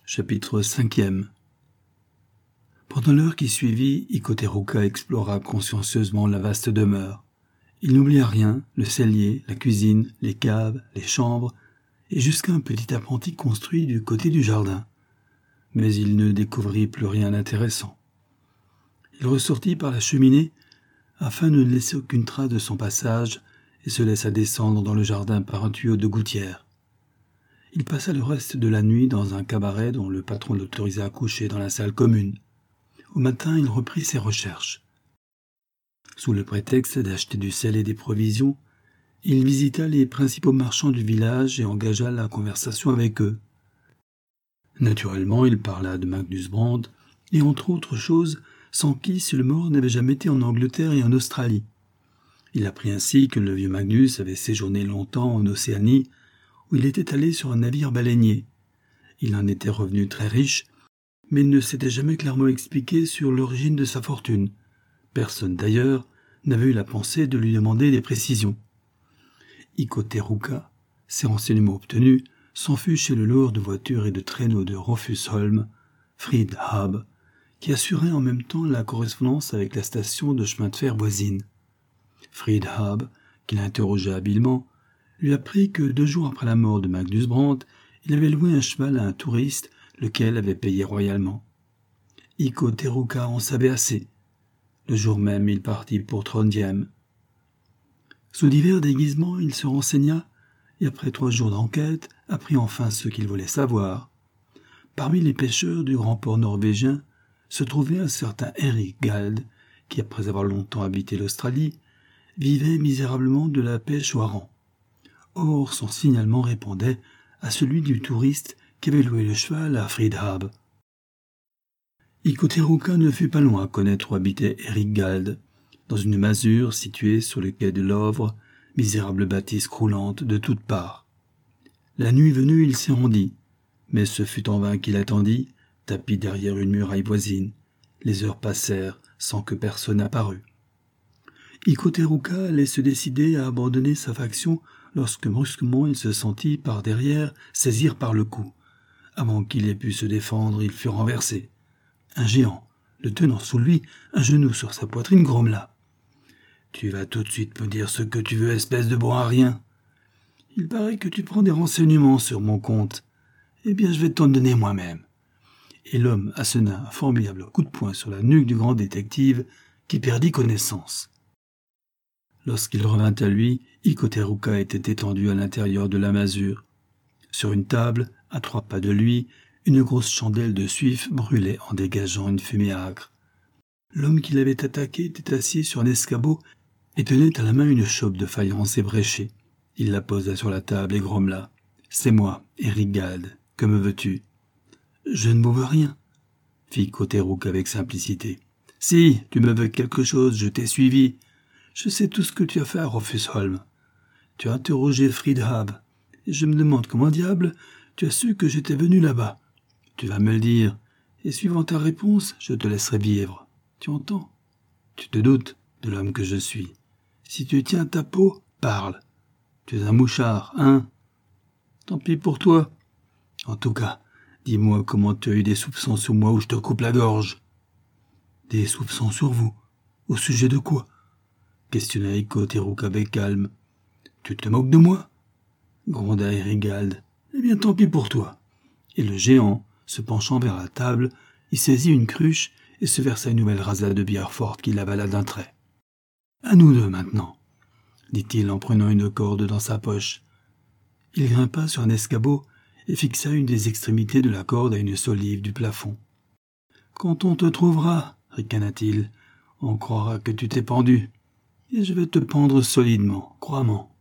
Chapitre 5e. Pendant l'heure qui suivit, Ikoteruka explora consciencieusement la vaste demeure. Il n'oublia rien, le cellier, la cuisine, les caves, les chambres, et jusqu'à un petit appentis construit du côté du jardin. Mais il ne découvrit plus rien d'intéressant. Il ressortit par la cheminée afin de ne laisser aucune trace de son passage et se laissa descendre dans le jardin par un tuyau de gouttière. Il passa le reste de la nuit dans un cabaret dont le patron l'autorisa à coucher dans la salle commune. Au matin, il reprit ses recherches. Sous le prétexte d'acheter du sel et des provisions, il visita les principaux marchands du village et engagea la conversation avec eux. Naturellement, il parla de Magnus Brand et entre autres choses, sans qui Sulmore n'avait jamais été en Angleterre et en Australie. Il apprit ainsi que le vieux Magnus avait séjourné longtemps en Océanie, où il était allé sur un navire baleinier. Il en était revenu très riche, mais il ne s'était jamais clairement expliqué sur l'origine de sa fortune. Personne d'ailleurs n'avait eu la pensée de lui demander des précisions. Ikoteruka, ces renseignements obtenus, s'enfuit chez le loueur de voitures et de traîneaux de Rofusholm, Fridhab, qui assurait en même temps la correspondance avec la station de chemin de fer voisine. Fridhab, qui l'interrogea habilement, lui apprit que 2 jours après la mort de Magnus Brand, il avait loué un cheval à un touriste, lequel avait payé royalement. Ikoteruka en savait assez. Le jour même, il partit pour Trondheim. Sous divers déguisements, il se renseigna, et après 3 jours d'enquête, apprit enfin ce qu'il voulait savoir. Parmi les pêcheurs du grand port norvégien, se trouvait un certain Erik Gald, qui, après avoir longtemps habité l'Australie, vivait misérablement de la pêche au hareng. Or, son signalement répondait à celui du touriste qui avait loué le cheval à Fridhab. Ikoteruka ne fut pas loin à connaître où habitait Erik Gald, dans une masure située sur le quai de Lovre, misérable bâtisse croulante de toutes parts. La nuit venue, il s'y rendit, mais ce fut en vain qu'il attendit, tapi derrière une muraille voisine. Les heures passèrent sans que personne apparût. Ikoteruka allait se décider à abandonner sa faction lorsque brusquement il se sentit par derrière saisir par le cou. Avant qu'il ait pu se défendre, il fut renversé. Un géant, le tenant sous lui, un genou sur sa poitrine, grommela. « Tu vas tout de suite me dire ce que tu veux, espèce de bon à rien. Il paraît que tu prends des renseignements sur mon compte. Eh bien, je vais t'en donner moi-même. » Et l'homme assena un formidable coup de poing sur la nuque du grand détective, qui perdit connaissance. Lorsqu'il revint à lui, Ikoteruka était étendu à l'intérieur de la masure. Sur une table, à 3 pas de lui, une grosse chandelle de suif brûlait en dégageant une fumée âcre. L'homme qui l'avait attaqué était assis sur un escabeau et tenait à la main une chope de faïence ébréchée. Il la posa sur la table et grommela. « C'est moi, Erik Gald. Que me veux-tu » ?« Je ne vous veux rien, » fit Ikoteruka avec simplicité. « Si, tu me veux quelque chose, je t'ai suivi. Je sais tout ce que tu as fait à Rofusholm. Tu as interrogé Fridhab, et je me demande comment diable tu as su que j'étais venu là-bas. Tu vas me le dire, et suivant ta réponse, je te laisserai vivre. Tu entends ? Tu te doutes de l'homme que je suis. Si tu tiens ta peau, parle. Tu es un mouchard, hein ? Tant pis pour toi. En tout cas, dis-moi comment tu as eu des soupçons sur moi ou je te coupe la gorge. » »« Des soupçons sur vous ? Au sujet de quoi ? » questionna Ikoteruka avec calme. « Tu te moques de moi ?» gronda Erik Gald. « Eh bien, tant pis pour toi. » Et le géant, se penchant vers la table, y saisit une cruche et se versa une nouvelle rasade de bière forte qu'il avala d'un trait. « À nous deux, maintenant, » dit-il en prenant une corde dans sa poche. Il grimpa sur un escabeau et fixa une des extrémités de la corde à une solive du plafond. « Quand on te trouvera, ricana-t-il, on croira que tu t'es pendu. Et je vais te pendre solidement, crois-m'en.